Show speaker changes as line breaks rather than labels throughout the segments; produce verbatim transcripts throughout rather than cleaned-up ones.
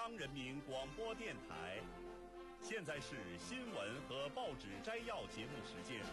央人民广播电台。现在是新闻和报纸摘要节目时间。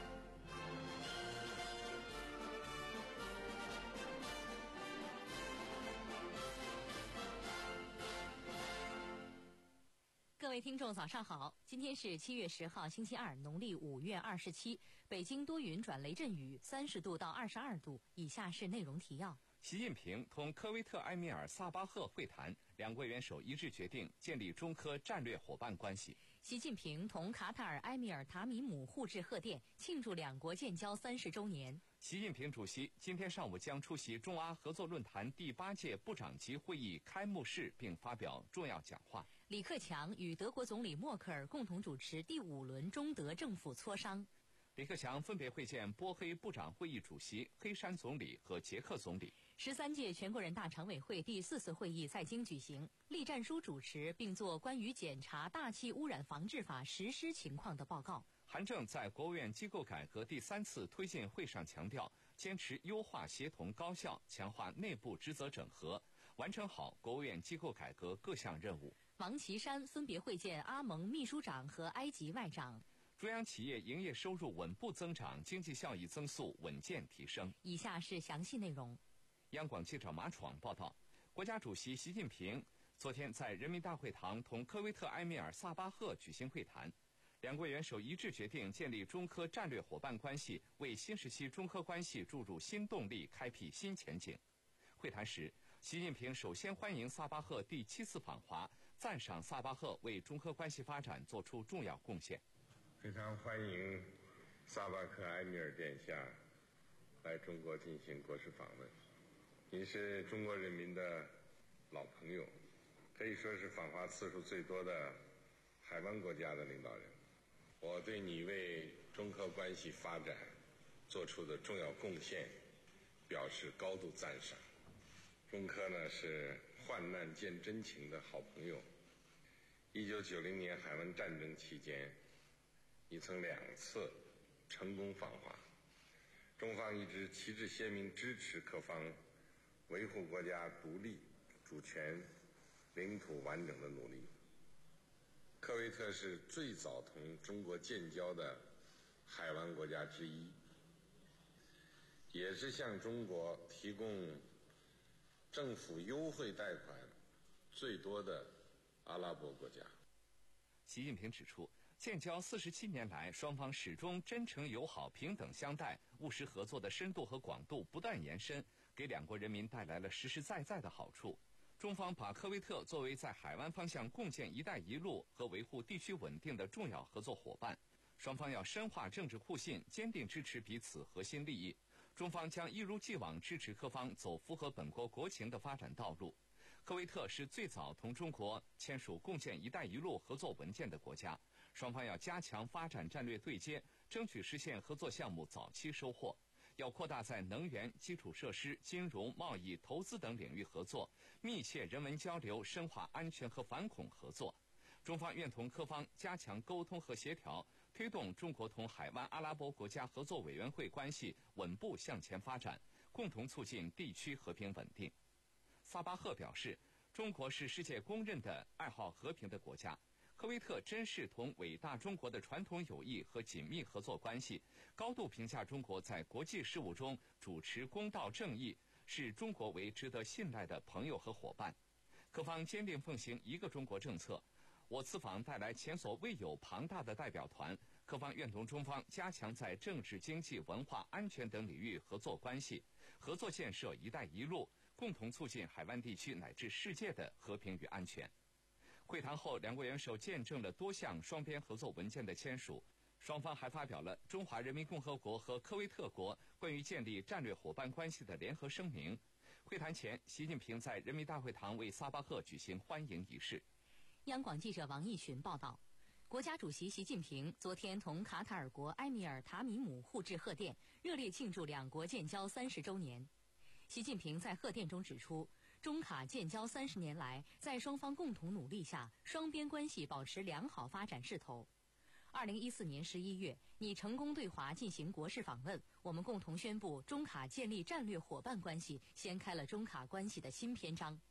各位听众早上好，今天是七月十号星期二，农历五月二十七，北京多云转雷阵雨，三十度到二十二度。以下是内容提要。
习近平同科威特埃米尔萨巴赫会谈，两国元首一致决定建立中科战略伙伴关系。
习近平同卡塔尔埃米尔塔米姆互致贺电，庆祝两国建交三十周年。
习近平主席今天上午将出席中阿合作论坛第八届部长级会议开幕式，并发表重要讲话。
李克强与德国总理默克尔共同主持第五轮中德政府磋商。
李克强分别会见波黑部长会议主席、黑山总理和捷克总理。
十三届全国人大常委会第四次会议在京举行，栗战书主持并作关于检查大气污染防治法实施情况的报告。
韩正在国务院机构改革第三次推进会上强调，坚持优化协同高效，强化内部职责整合，完成好国务院机构改革各项任务。
王岐山分别会见阿盟秘书长和埃及外长。
中央企业营业收入稳步增长，经济效益增速稳健提升。
以下是详细内容。
央广记者马闯报道，国家主席习近平昨天在人民大会堂同科威特埃米尔萨巴赫举行会谈，两国元首一致决定建立中科战略伙伴关系，为新时期中科关系注入新动力，开辟新前景。会谈时，习近平首先欢迎萨巴赫第七次访华，赞赏萨巴赫为中科关系发展做出重要贡献。
非常欢迎萨巴克埃米尔殿下来中国进行国事访问。您是中国人民的老朋友，可以说是访华次数最多的海湾国家的领导人。我对你为中科关系发展做出的重要贡献表示高度赞赏。中科呢是患难见真情的好朋友。一九九零年海湾战争期间，你曾两次成功访华，中方一直旗帜鲜明支持科方维护国家独立、主权、领土完整的努力。科威特是最早同中国建交的海湾国家之一，也是向中国提供政府优惠贷款最多的阿拉伯国家。
习近平指出，建交四十七年来，双方始终真诚友好、平等相待，务实合作的深度和广度不断延伸，给两国人民带来了实实在在的好处。中方把科威特作为在海湾方向共建“一带一路”和维护地区稳定的重要合作伙伴，双方要深化政治互信，坚定支持彼此核心利益。中方将一如既往支持科方走符合本国国情的发展道路。科威特是最早同中国签署共建“一带一路”合作文件的国家，双方要加强发展战略对接，争取实现合作项目早期收获。要扩大在能源、基础设施、金融、贸易、投资等领域合作，密切人文交流，深化安全和反恐合作。中方愿同科方加强沟通和协调，推动中国同海湾阿拉伯国家合作委员会关系稳步向前发展，共同促进地区和平稳定。萨巴赫表示，中国是世界公认的爱好和平的国家，科威特珍视同伟大中国的传统友谊和紧密合作关系，高度评价中国在国际事务中主持公道正义，视中国为值得信赖的朋友和伙伴。科方坚定奉行一个中国政策。我此访带来前所未有庞大的代表团，科方愿同中方加强在政治、经济、文化、安全等领域合作关系，合作建设“一带一路”，共同促进海湾地区乃至世界的和平与安全。会谈后，两国元首见证了多项双边合作文件的签署，双方还发表了中华人民共和国和科威特国关于建立战略伙伴关系的联合声明。会谈前，习近平在人民大会堂为萨巴赫举行欢迎仪式。
央广记者王毅群报道，国家主席习近平昨天同卡塔尔国埃米尔塔米姆互致贺电，热烈庆祝两国建交三十周年。习近平在贺电中指出，中卡建交三十年来，在双方共同努力下，双边关系保持良好发展势头。二零一四年十一月，你成功对华进行国事访问，我们共同宣布中卡建立战略伙伴关系，掀开了中卡关系的新篇章。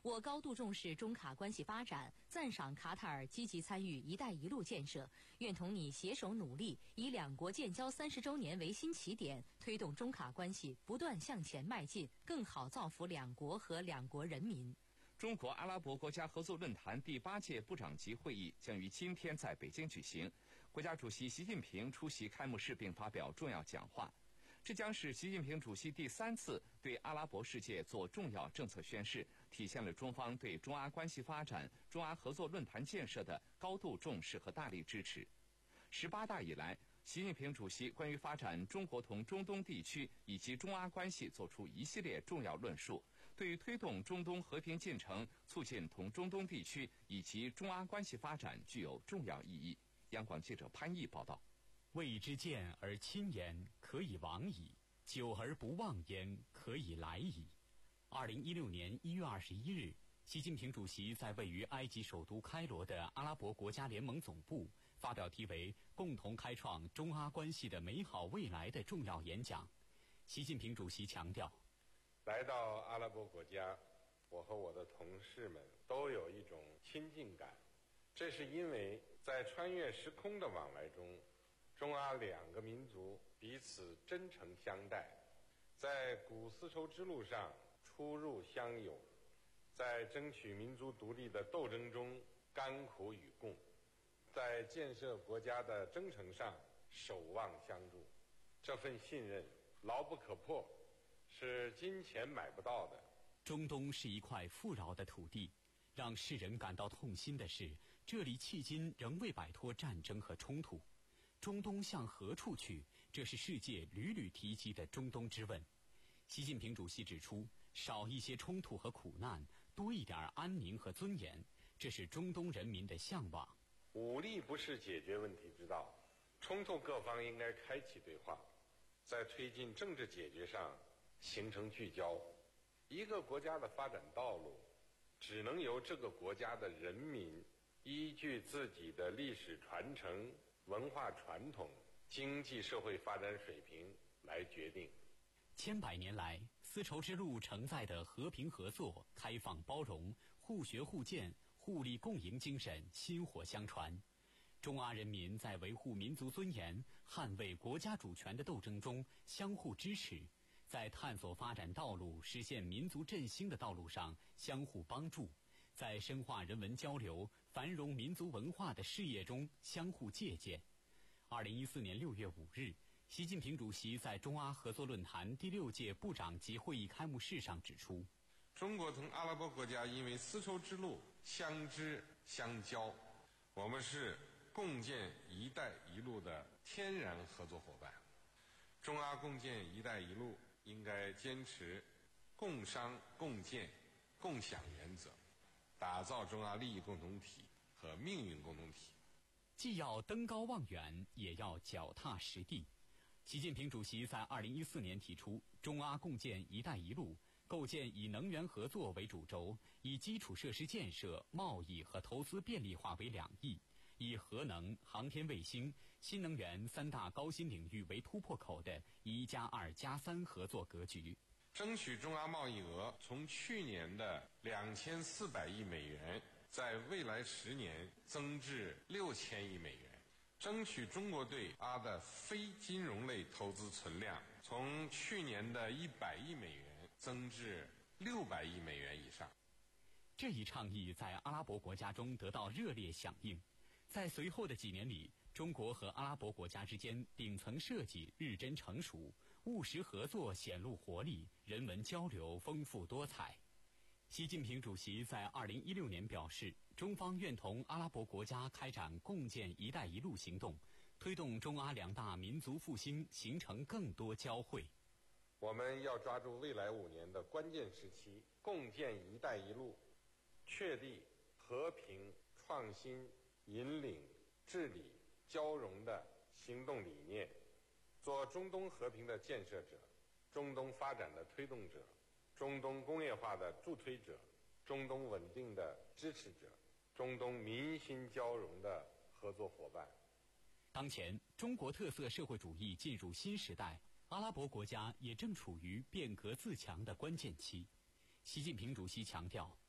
我高度重视中卡关系发展，赞赏卡塔尔积极参与“一带一路”建设，愿同你携手努力，以两国建交三十周年为新起点，推动中卡关系不断向前迈进，更好造福两国和两国人民。
中国阿拉伯国家合作论坛第八届部长级会议将于今天在北京举行，国家主席习近平出席开幕式并发表重要讲话。这将是习近平主席第三次对阿拉伯世界做重要政策宣示，体现了中方对中阿关系发展、中阿合作论坛建设的高度重视和大力支持。十八大以来，习近平主席关于发展中国同中东地区以及中阿关系作出一系列重要论述，对于推动中东和平进程、促进同中东地区以及中阿关系发展具有重要意义。央广记者潘毅报道。
未之见而亲焉，可以往矣；久而不忘焉，可以来矣。二零一六年一月二十一日，习近平主席在位于埃及首都开罗的阿拉伯国家联盟总部发表题为“共同开创中阿关系的美好未来”的重要演讲。习近平主席强调，
来到阿拉伯国家，我和我的同事们都有一种亲近感，这是因为在穿越时空的往来中，中阿两个民族彼此真诚相待，在古丝绸之路上出入相友，在争取民族独立的斗争中甘苦与共，在建设国家的征程上守望相助。这份信任牢不可破，是金钱买不到的。
中东是一块富饶的土地，让世人感到痛心的是，这里迄今仍未摆脱战争和冲突。中东向何处去？这是世界屡屡提及的中东之问。习近平主席指出，少一些冲突和苦难，多一点安宁和尊严，这是中东人民的向往。
武力不是解决问题之道，冲突各方应该开启对话，在推进政治解决上形成聚焦。一个国家的发展道路，只能由这个国家的人民依据自己的历史传承、文化传统、经济社会发展水平来决定。
千百年来，丝绸之路承载的和平合作、开放包容、互学互鉴、互利共赢精神薪火相传。中阿人民在维护民族尊严、捍卫国家主权的斗争中相互支持，在探索发展道路、实现民族振兴的道路上相互帮助，在深化人文交流、繁荣民族文化的事业中相互借鉴。二零一四年六月五日，习近平主席在中阿合作论坛第六届部长级会议开幕式上指出，
中国同阿拉伯国家因为丝绸之路相知相交，我们是共建“一带一路”的天然合作伙伴。中阿共建“一带一路”应该坚持共商共建共享原则，打造中阿利益共同体和命运共同体。
既要登高望远，也要脚踏实地。习近平主席在二零一四年提出，中阿共建“一带一路”，构建以能源合作为主轴，以基础设施建设、贸易和投资便利化为两翼，以核能、航天卫星、新能源三大高新领域为突破口的“一加二加三”合作格局。
争取中阿贸易额从去年的两千四百亿美元，在未来十年增至六千亿美元。争取中国对阿的非金融类投资存量从去年的一百亿美元增至六百亿美元以上。
这一倡议在阿拉伯国家中得到热烈响应。在随后的几年里，中国和阿拉伯国家之间顶层设计日臻成熟，务实合作显露活力，人文交流丰富多彩。习近平主席在二零一六年表示，中方愿同阿拉伯国家开展共建“一带一路”行动，推动中阿两大民族复兴形成更多交汇。
我们要抓住未来五年的关键时期，共建“一带一路”，确立和平、创新、引领、治理、交融的行动理念，做中东和平的建设者、中东发展的推动者、中东工业化的助推者、中东稳定的支持者、中东民心交融的合作伙伴。
当前，中国特色社会主义进入新时代，阿拉伯国家也正处于变革自强的关键期。习近平主席强调，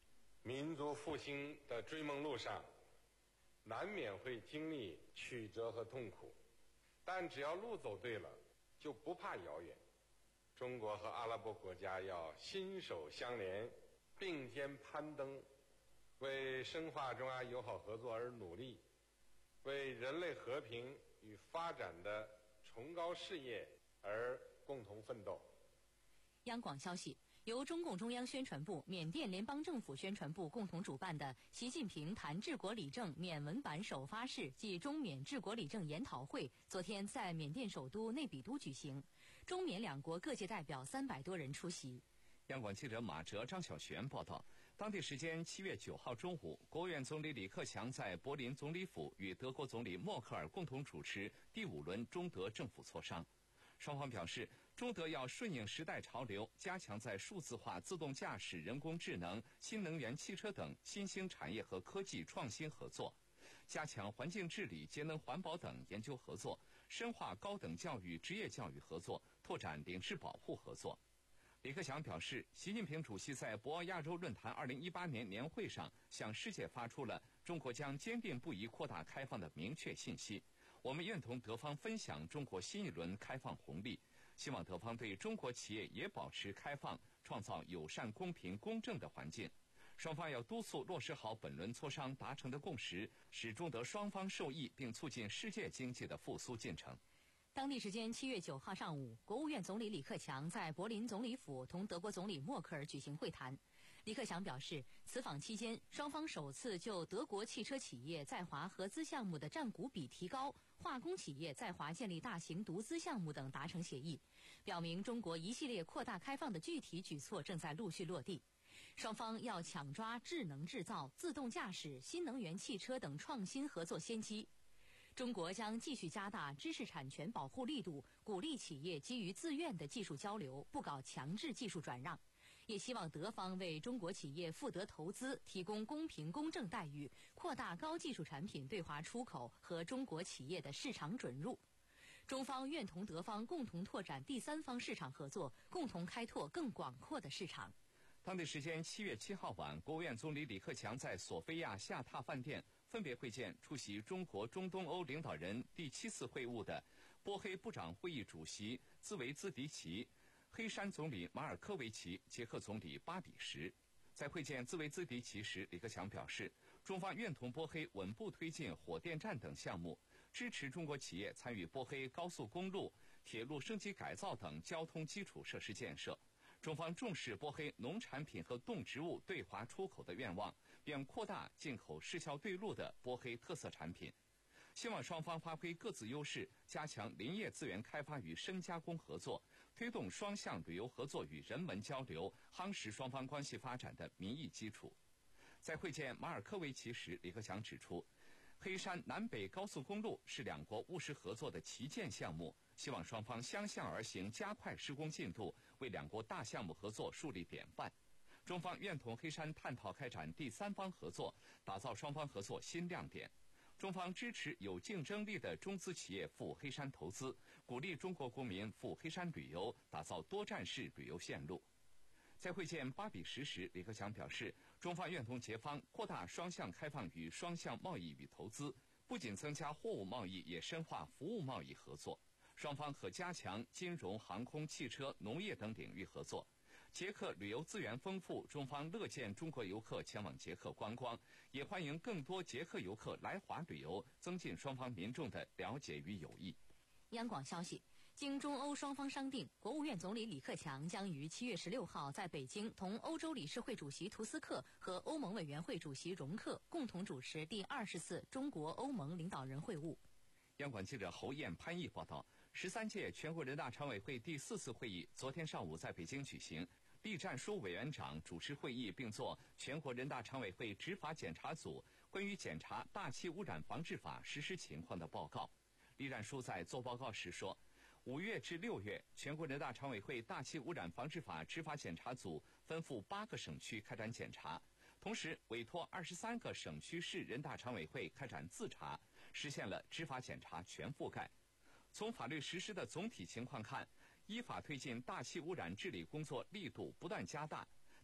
民族复兴的追梦路上，难免会经历曲折和痛苦，但只要路走对了，就不怕遥远。中国和阿拉伯国家要心手相连，并肩攀登，为深化中阿友好合作而努力，为人类和平与发展的崇高事业而共同奋斗。
央广消息，由中共中央宣传部、缅甸联邦政府宣传部共同主办的习近平谈治国理政缅文版首发式暨中缅治国理政研讨会昨天在缅甸首都内比都举行，中缅两国各界代表三百多人出席。
央广记者马哲、张小璇报道，当地时间七月九号中午，国务院总理李克强在柏林总理府与德国总理默克尔共同主持第五轮中德政府磋商。双方表示，中德要顺应时代潮流，加强在数字化、自动驾驶、人工智能、新能源汽车等新兴产业和科技创新合作，加强环境治理、节能环保等研究合作，深化高等教育、职业教育合作，拓展领事保护合作。李克强表示，习近平主席在博鳌亚洲论坛二零一八年年会上向世界发出了中国将坚定不移扩大开放的明确信息。我们愿同德方分享中国新一轮开放红利，希望德方对中国企业也保持开放，创造友善、公平、公正的环境。双方要督促落实好本轮磋商达成的共识，使中德双方受益，并促进世界经济的复苏进程。
当地时间七月九号上午，国务院总理李克强在柏林总理府同德国总理默克尔举行会谈。李克强表示，此访期间，双方首次就德国汽车企业在华合资项目的占股比提高、化工企业在华建立大型独资项目等达成协议，表明中国一系列扩大开放的具体举措正在陆续落地。双方要抢抓智能制造、自动驾驶、新能源汽车等创新合作先机。中国将继续加大知识产权保护力度，鼓励企业基于自愿的技术交流，不搞强制技术转让。也希望德方为中国企业赴德投资提供公平公正待遇，扩大高技术产品对华出口和中国企业的市场准入。中方愿同德方共同拓展第三方市场合作，共同开拓更广阔的市场。
当地时间七月七号晚，国务院总理李克强在索菲亚下榻饭店分别会见出席中国中东欧领导人第七次会晤的波黑部长会议主席兹维兹迪奇、黑山总理马尔科维奇、捷克总理巴比什。在会见兹维兹迪奇时，李克强表示，中方愿同波黑稳步推进火电站等项目，支持中国企业参与波黑高速公路、铁路升级改造等交通基础设施建设。中方重视波黑农产品和动植物对华出口的愿望，并扩大进口市销对路的波黑特色产品。希望双方发挥各自优势，加强林业资源开发与深加工合作，推动双向旅游合作与人文交流，夯实双方关系发展的民意基础。在会见马尔科维奇时，李克强指出，黑山南北高速公路是两国务实合作的旗舰项目，希望双方相向而行，加快施工进度，为两国大项目合作树立典范。中方愿同黑山探讨开展第三方合作，打造双方合作新亮点。中方支持有竞争力的中资企业赴黑山投资，鼓励中国公民赴黑山旅游，打造多站式旅游线路。在会见巴比什时，李克强表示，中方愿同捷方扩大双向开放与双向贸易与投资，不仅增加货物贸易，也深化服务贸易合作。双方可加强金融、航空、汽车、农业等领域合作。捷克旅游资源丰富，中方乐见中国游客前往捷克观光，也欢迎更多捷克游客来华旅游，增进双方民众的了解与友谊。
央广消息，经中欧双方商定，国务院总理李克强将于七月十六号在北京同欧洲理事会主席图斯克和欧盟委员会主席容克共同主持第二十次中国欧盟领导人会晤。
央广记者侯燕、潘毅报道，十三届全国人大常委会第四次会议昨天上午在北京举行。栗战书委员长主持会议，并作全国人大常委会执法检查组关于检查大气污染防治法实施情况的报告。栗战书在做报告时说，五月至六月，全国人大常委会大气污染防治法执法检查组分赴八个省区开展检查，同时委托二十三个省区市人大常委会开展自查，实现了执法检查全覆盖。从法律实施的总体情况看，依法推进大气污染治理工作力度不断加大，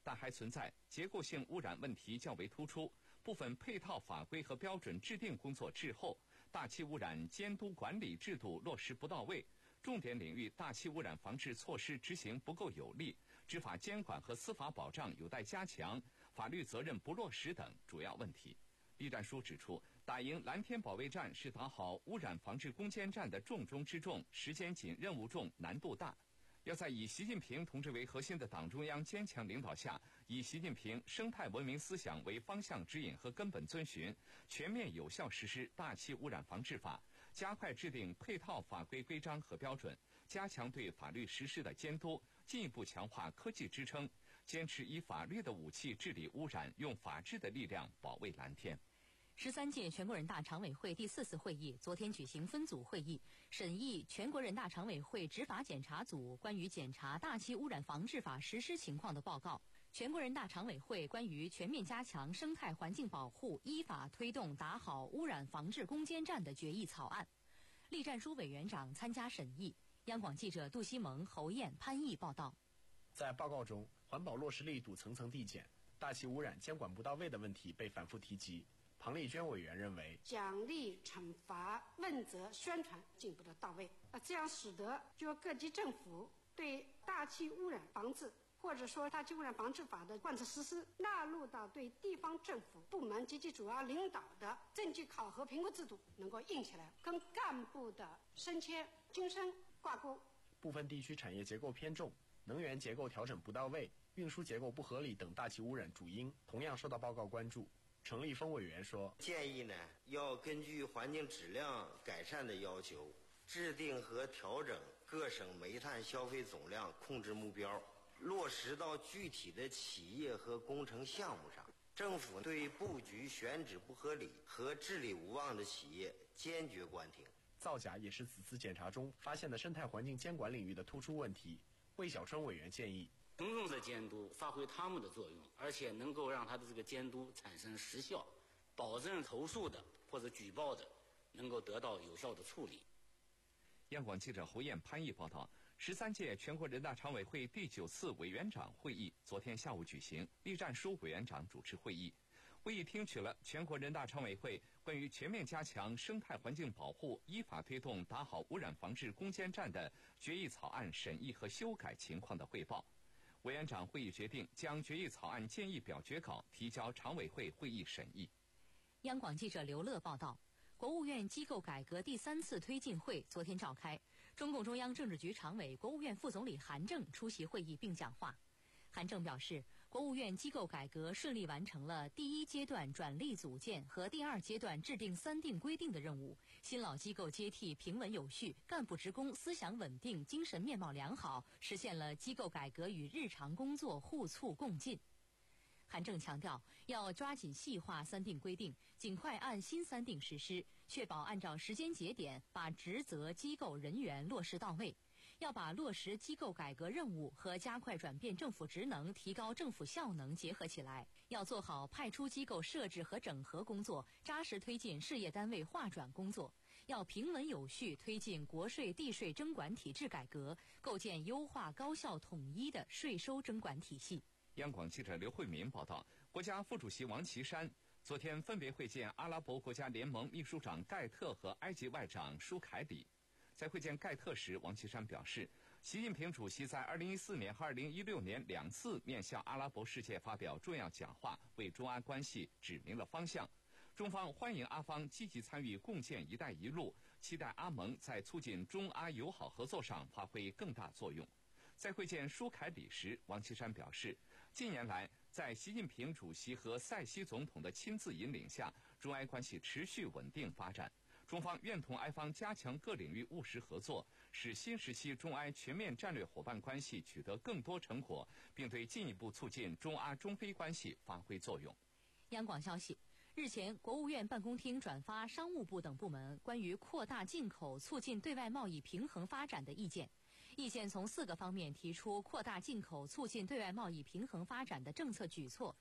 但还存在结构性污染问题较为突出，部分配套法规和标准制定工作滞后，大气污染监督管理制度落实不到位，重点领域大气污染防治措施执行不够有力，执法监管和司法保障有待加强，法律责任不落实等主要问题。栗战书指出，打赢蓝天保卫战是打好污染防治攻坚战的重中之重，时间紧、任务重、难度大。要在以习近平同志为核心的党中央坚强领导下，以习近平生态文明思想为方向指引和根本遵循，全面有效实施大气污染防治法，加快制定配套法规规章和标准，加强对法律实施的监督，进一步强化科技支撑，坚持以法律的武器治理污染，用法治的力量保卫蓝天。
十三届全国人大常委会第四次会议昨天举行分组会议，审议全国人大常委会执法检查组关于检查大气污染防治法实施情况的报告，全国人大常委会关于全面加强生态环境保护、依法推动打好污染防治攻坚战的决议草案。栗战书委员长参加审议。央广记者杜西蒙、侯艳、潘毅报道。
在报告中，环保落实力度层层递减，大气污染监管不到位的问题被反复提及。庞丽娟委员认为，
奖励、惩罚、问责、宣传进步的到位，啊，这样使得就各级政府对大气污染防治或者说大气污染防治法的贯彻实施纳入到对地方政府部门及其主要领导的政绩考核评估制度能够硬起来，跟干部的升迁晋升挂钩。
部分地区产业结构偏重，能源结构调整不到位，运输结构不合理等大气污染主因同样受到报告关注。程立峰委员说，
建议呢要根据环境质量改善的要求，制定和调整各省煤炭消费总量控制目标，落实到具体的企业和工程项目上。政府对布局选址不合理和治理无望的企业坚决关停。
造假也是此次检查中发现的生态环境监管领域的突出问题。魏小春委员建议，
公众的监督发挥他们的作用，而且能够让他的这个监督产生实效，保证投诉的或者举报的能够得到有效的处理。
央广记者侯艳、潘毅报道，十三届全国人大常委会第九次委员长会议昨天下午举行，栗战书委员长主持会议。会议听取了全国人大常委会关于全面加强生态环境保护、依法推动打好污染防治攻坚战的决议草案审议和修改情况的汇报。委员长会议决定将决议草案建议表决稿提交常委会会议审议。
央广记者刘乐报道，国务院机构改革第三次推进会昨天召开，中共中央政治局常委、国务院副总理韩正出席会议并讲话。韩正表示，国务院机构改革顺利完成了第一阶段转隶组建和第二阶段制定三定规定的任务，新老机构接替平稳有序，干部职工思想稳定，精神面貌良好，实现了机构改革与日常工作互促共进。韩正强调，要抓紧细化三定规定，尽快按新三定实施，确保按照时间节点把职责、机构、人员落实到位。要把落实机构改革任务和加快转变政府职能、提高政府效能结合起来，要做好派出机构设置和整合工作，扎实推进事业单位划转工作。要平稳有序推进国税地税征管体制改革，构建优化高效统一的税收征管体系。
央广记者刘慧民报道，国家副主席王岐山昨天分别会见阿拉伯国家联盟秘书长盖特和埃及外长舒凯里。在会见盖特时，王岐山表示，习近平主席在二零一四年和二零一六年两次面向阿拉伯世界发表重要讲话，为中阿关系指明了方向。中方欢迎阿方积极参与共建“一带一路”，期待阿盟在促进中阿友好合作上发挥更大作用。在会见舒凯里时，王岐山表示，近年来在习近平主席和塞西总统的亲自引领下，中埃关系持续稳定发展。中方愿同埃方加强各领域务实合作，使新时期中埃全面战略伙伴关系取得更多成果，并对进一步促进中阿中非关系发挥作用。
央广消息，日前，国务院办公厅转发商务部等部门关于扩大进口、促进对外贸易平衡发展的意见。意见从四个方面提出扩大进口、促进对外贸易平衡发展的政策举措。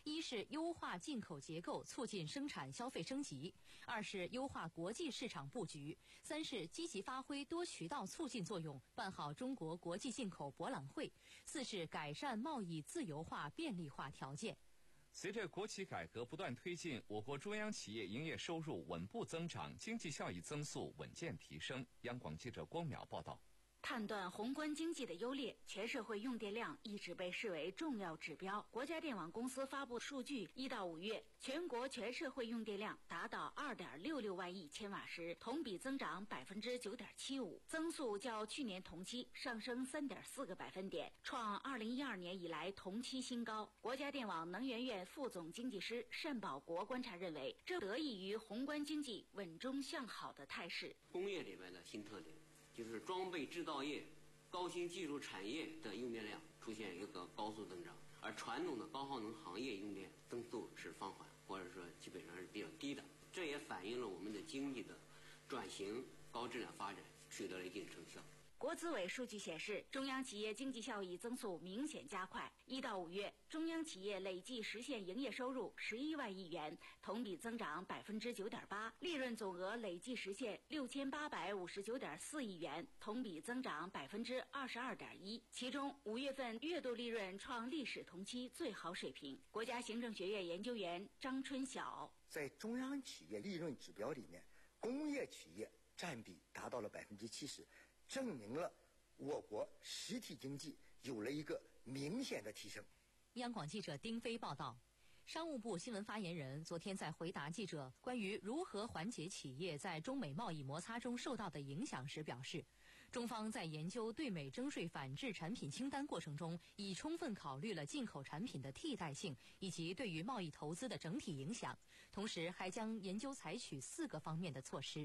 一是优化进口结构，促进生产消费升级；二是优化国际市场布局；三是积极发挥多渠道促进作用，办好中国国际进口博览会；四是改善贸易自由化便利化条件。
随着国企改革不断推进，我国中央企业营业收入稳步增长，经济效益增速稳健提升。央广记者光淼报道。
判断宏观经济的优劣，全社会用电量一直被视为重要指标。国家电网公司发布数据，一到五月，全国全社会用电量达到二点六六万亿千瓦时，同比增长百分之九点七五，增速较去年同期上升三点四个百分点，创二零一二年以来同期新高。国家电网能源院副总经济师单保国观察认为，这得益于宏观经济稳中向好的态势。
工业里面的新特点。就是装备制造业、高新技术产业的用电量出现一个高速增长，而传统的高耗能行业用电增速是放缓，或者说基本上是比较低的。这也反映了我们的经济的转型、高质量发展取得了一定成效。
国资委数据显示，中央企业经济效益增速明显加快。一到五月，中央企业累计实现营业收入十一万亿元，同比增长百分之九点八；利润总额累计实现六千八百五十九点四亿元，同比增长百分之二十二点一。其中，五月份月度利润创历史同期最好水平。国家行政学院研究员张春晓
在中央企业利润指标里面，工业企业占比达到了百分之七十。证明了我国实体经济有了一个明显的提升。
央广记者丁飞报道，商务部新闻发言人昨天在回答记者关于如何缓解企业在中美贸易摩擦中受到的影响时表示，中方在研究对美征税反制产品清单过程中，已充分考虑了进口产品的替代性以及对于贸易投资的整体影响，同时还将研究采取四个方面的措施。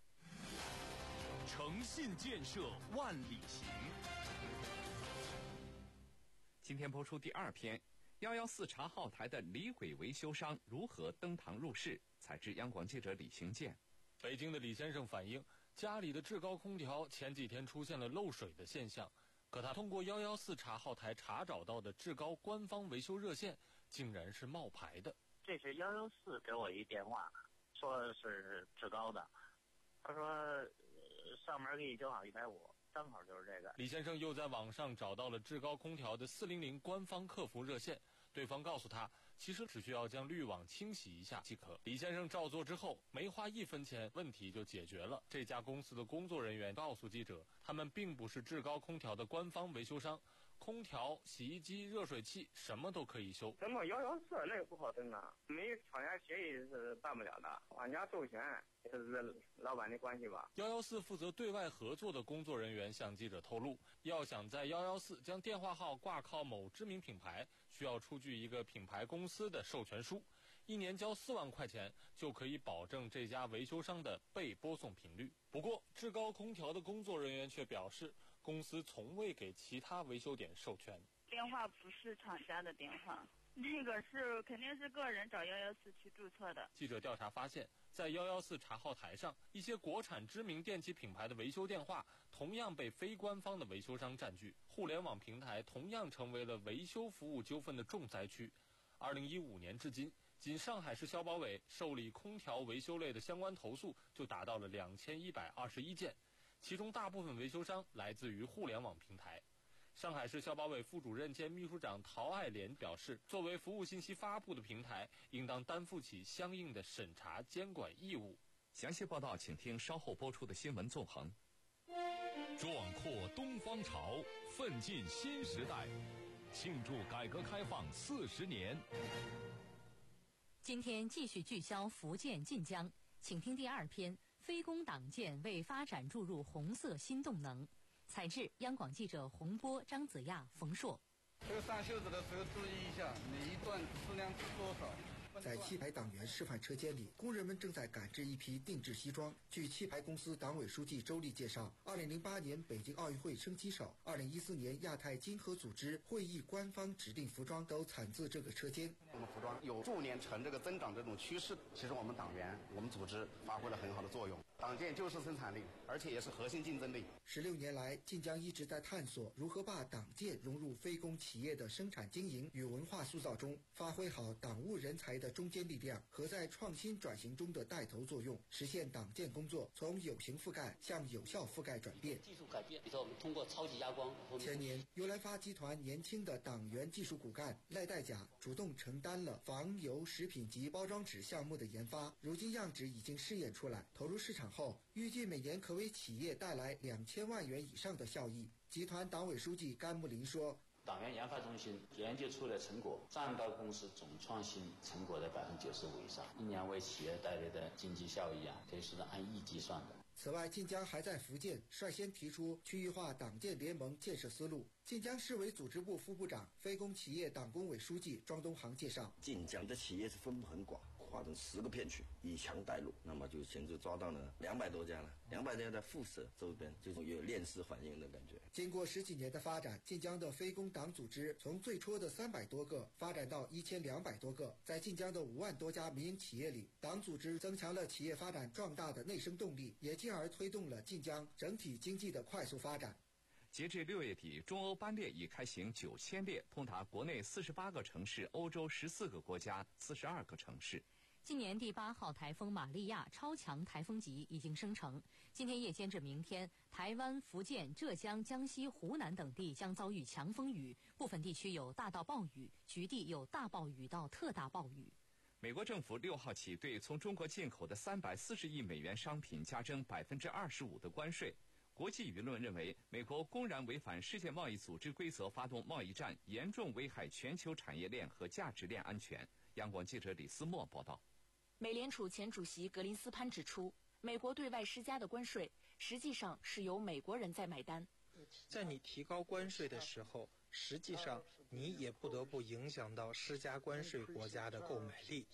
诚信建设万里行。
今天播出第二篇，幺幺四茶号台的李鬼维修商如何登堂入室？采自央广记者李行健。
北京的李先生反映，家里的制高空调前几天出现了漏水的现象，可他通过幺幺四茶号台查找到的制高官方维修热线，竟然是冒牌的。
这是幺幺四给我一电话，说是制高的，他说上门给你修好一百五，正好就是这个。
李先生又在网上找到了制高空调的四零零官方客服热线，对方告诉他，其实只需要将滤网清洗一下即可。李先生照做之后，没花一分钱，问题就解决了。这家公司的工作人员告诉记者，他们并不是制高空调的官方维修商，空调、洗衣机、热水器什么都可以修。
什么幺幺四那个不好登啊，没厂家协议是办不了的，厂家授权也是老板的关系吧。
幺幺四负责对外合作的工作人员向记者透露，要想在幺幺四将电话号挂靠某知名品牌，需要出具一个品牌公司的授权书，一年交四万块钱就可以保证这家维修商的被播送频率。不过，制高空调的工作人员却表示，公司从未给其他维修点授权。
电话不是厂家的电话，那个是肯定是个人找幺幺四去注册的。
记者调查发现，在幺幺四查号台上，一些国产知名电器品牌的维修电话同样被非官方的维修商占据，互联网平台同样成为了维修服务纠纷的重灾区。二零一五年至今，仅上海市消保委受理空调维修类的相关投诉就达到了两千一百二十一件，其中大部分维修商来自于互联网平台。上海市消保委副主任兼秘书长陶爱莲表示，作为服务信息发布的平台，应当担负起相应的审查监管义务。
详细报道请听稍后播出的新闻纵横。
壮阔东方潮，奋进新时代，庆祝改革开放四十年。
今天继续聚焦福建晋江，请听第二篇：非攻党建为发展注入红色新动能。采制央广记者洪波、张子亚、冯硕。
这个上袖子的时候注意一下，哪一段质量是多少。 在七排党员示范车间里，工人们正在赶制一批定制西装。据七排公司党委书记周立介绍，二零零八年北京奥运会升旗手，二零一四年亚太经合组织会议官方指定服装都产自这个车间。
我们服装有逐年呈这个增长这种趋势，其实我们党员、我们组织发挥了很好的作用。党建就是生产力，而且也是核心竞争力。
十六年来，晋江一直在探索如何把党建融入非公企业的生产经营与文化塑造中，发挥好党务人才的中坚力量和在创新转型中的带头作用，实现党建工作从有形覆盖向有效覆盖转变。
技术改变，比如说我们通过超级压光。
前年，优来发集团年轻的党员技术骨干赖代甲主动承担了防油食品及包装纸项目的研发，如今样纸已经试验出来，投入市场后，预计每年可为企业带来两千万元以上的效益。集团党委书记甘木林说，
党员研发中心研究出的成果占到公司总创新成果的百分之九十五以上，一年为企业带来的经济效益啊，可以说是按亿计算的。
此外，晋江还在福建率先提出区域化党建联盟建设思路。晋江市委组织部副部长、非公企业党工委书记庄东航介绍，
晋江的企业是分布很广，划成十个片区，以强带弱，那么就现在抓到了两百多家了，两百家在附设周边，就是有链式反应的感觉。
经过十几年的发展，晋江的非公党组织从最初的三百多个发展到一千两百多个，在晋江的五万多家民营企业里，党组织增强了企业发展壮大的内生动力，也进而推动了晋江整体经济的快速发展。
截至六月底，中欧班列已开行九千列，通达国内四十八个城市、欧洲十四个国家、四十二个城市。
今年第八号台风玛利亚超强台风级已经生成，今天夜间至明天，台湾、福建、浙江、江西、湖南等地将遭遇强风雨，部分地区有大到暴雨，局地有大暴雨到特大暴雨。
美国政府六号起对从中国进口的三百四十亿美元商品加征百分之二十五的关税。国际舆论认为，美国公然违反世界贸易组织规则发动贸易战，严重危害全球产业链和价值链安全。央广记者李思墨报道。
美联储前主席格林斯潘指出，美国对外施加的关税实际上是由美国人在买单。
在你提高关税的时候，实际上你也不得不影响到施加关税国家的购买力。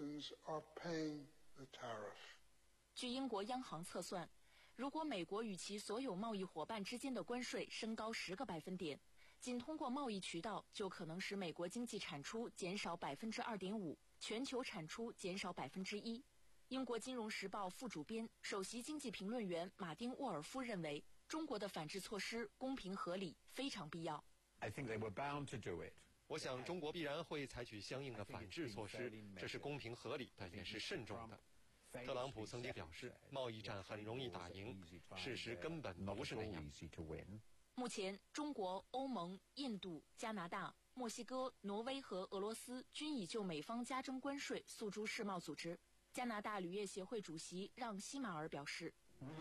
据英国央行测算，如果美国与其所有贸易伙伴之间的关税升高十个百分点，仅通过贸易渠道就可能使美国经济产出减少百分之二点五，全球产出减少百分之一。英国金融时报副主编、首席经济评论员马丁沃尔夫认为，中国的反制措施公平合理，非常必要。
I think they were bound to do it. 我想中国必然会采取相应的反制措施，这是公平合理的，也是慎重的。特朗普曾经表示，贸易战很容易打赢，事实根本不是那样。
目前，中国、欧盟、印度、加拿大、墨西哥、挪威和俄罗斯均已就美方加征关税诉诸世贸组织。加拿大铝业协会主席让西马尔表示，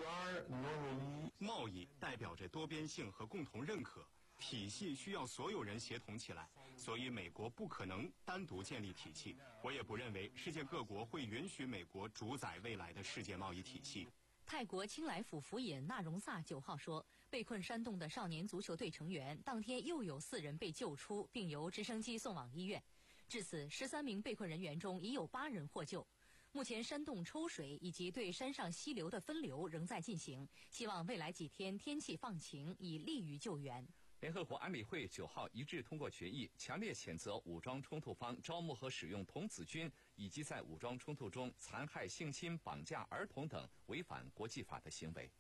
贸易代表着多边性和共同认可，体系需要所有人协同起来，所以美国不可能单独建立体系。我也不认为世界各国会允许美国主宰未来的世界贸易体系。
泰国清莱府府尹纳荣萨九号说，被困山洞的少年足球队成员当天又有四人被救出，并由直升机送往医院。至此，十三名被困人员中已有八人获救。目前山洞抽水以及对山上溪流的分流仍在进行，希望未来几天天气放晴，以利于救援。
联合国安理会九号一致通过决议，强烈谴责武装冲突方招募和使用童子军，以及在武装冲突中残害、性侵、绑架儿童等违反国际法的行为。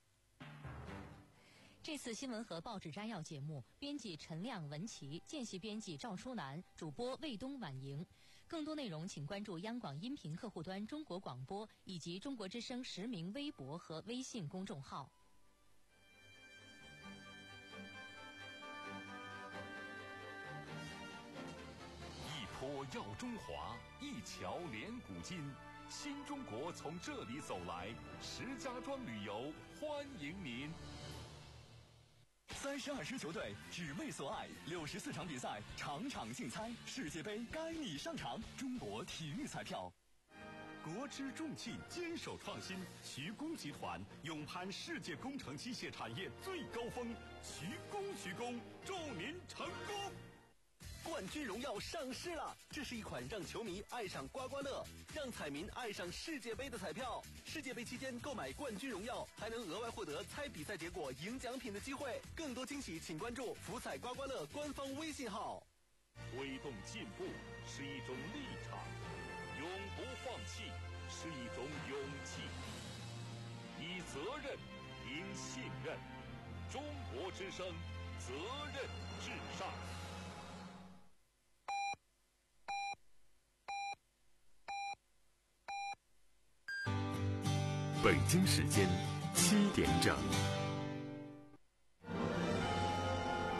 这次新闻和报纸摘要节目，编辑陈亮、文琪，见习编辑赵淑楠，主播魏东、婉莹。更多内容请关注央广音频客户端中国广播以及中国之声实名微博和微信公众号。
一坡耀中华，一桥连古今，新中国从这里走来，石家庄旅游欢迎您。
三十二支球队只为所爱，六十四场比赛，场场竞猜，世界杯该你上场。中国体育彩票。
国之重器，坚守创新。徐工集团勇攀世界工程机械产业最高峰，徐工徐工，祝您成功！
冠军荣耀上市了！这是一款让球迷爱上刮刮乐，让彩民爱上世界杯的彩票。世界杯期间购买冠军荣耀，还能额外获得猜比赛结果、赢奖品的机会。更多惊喜，请关注福彩刮刮乐官方微信号。
推动进步是一种立场，永不放弃是一种勇气。以责任赢信任，中国之声，责任至上。
北京时间七点整。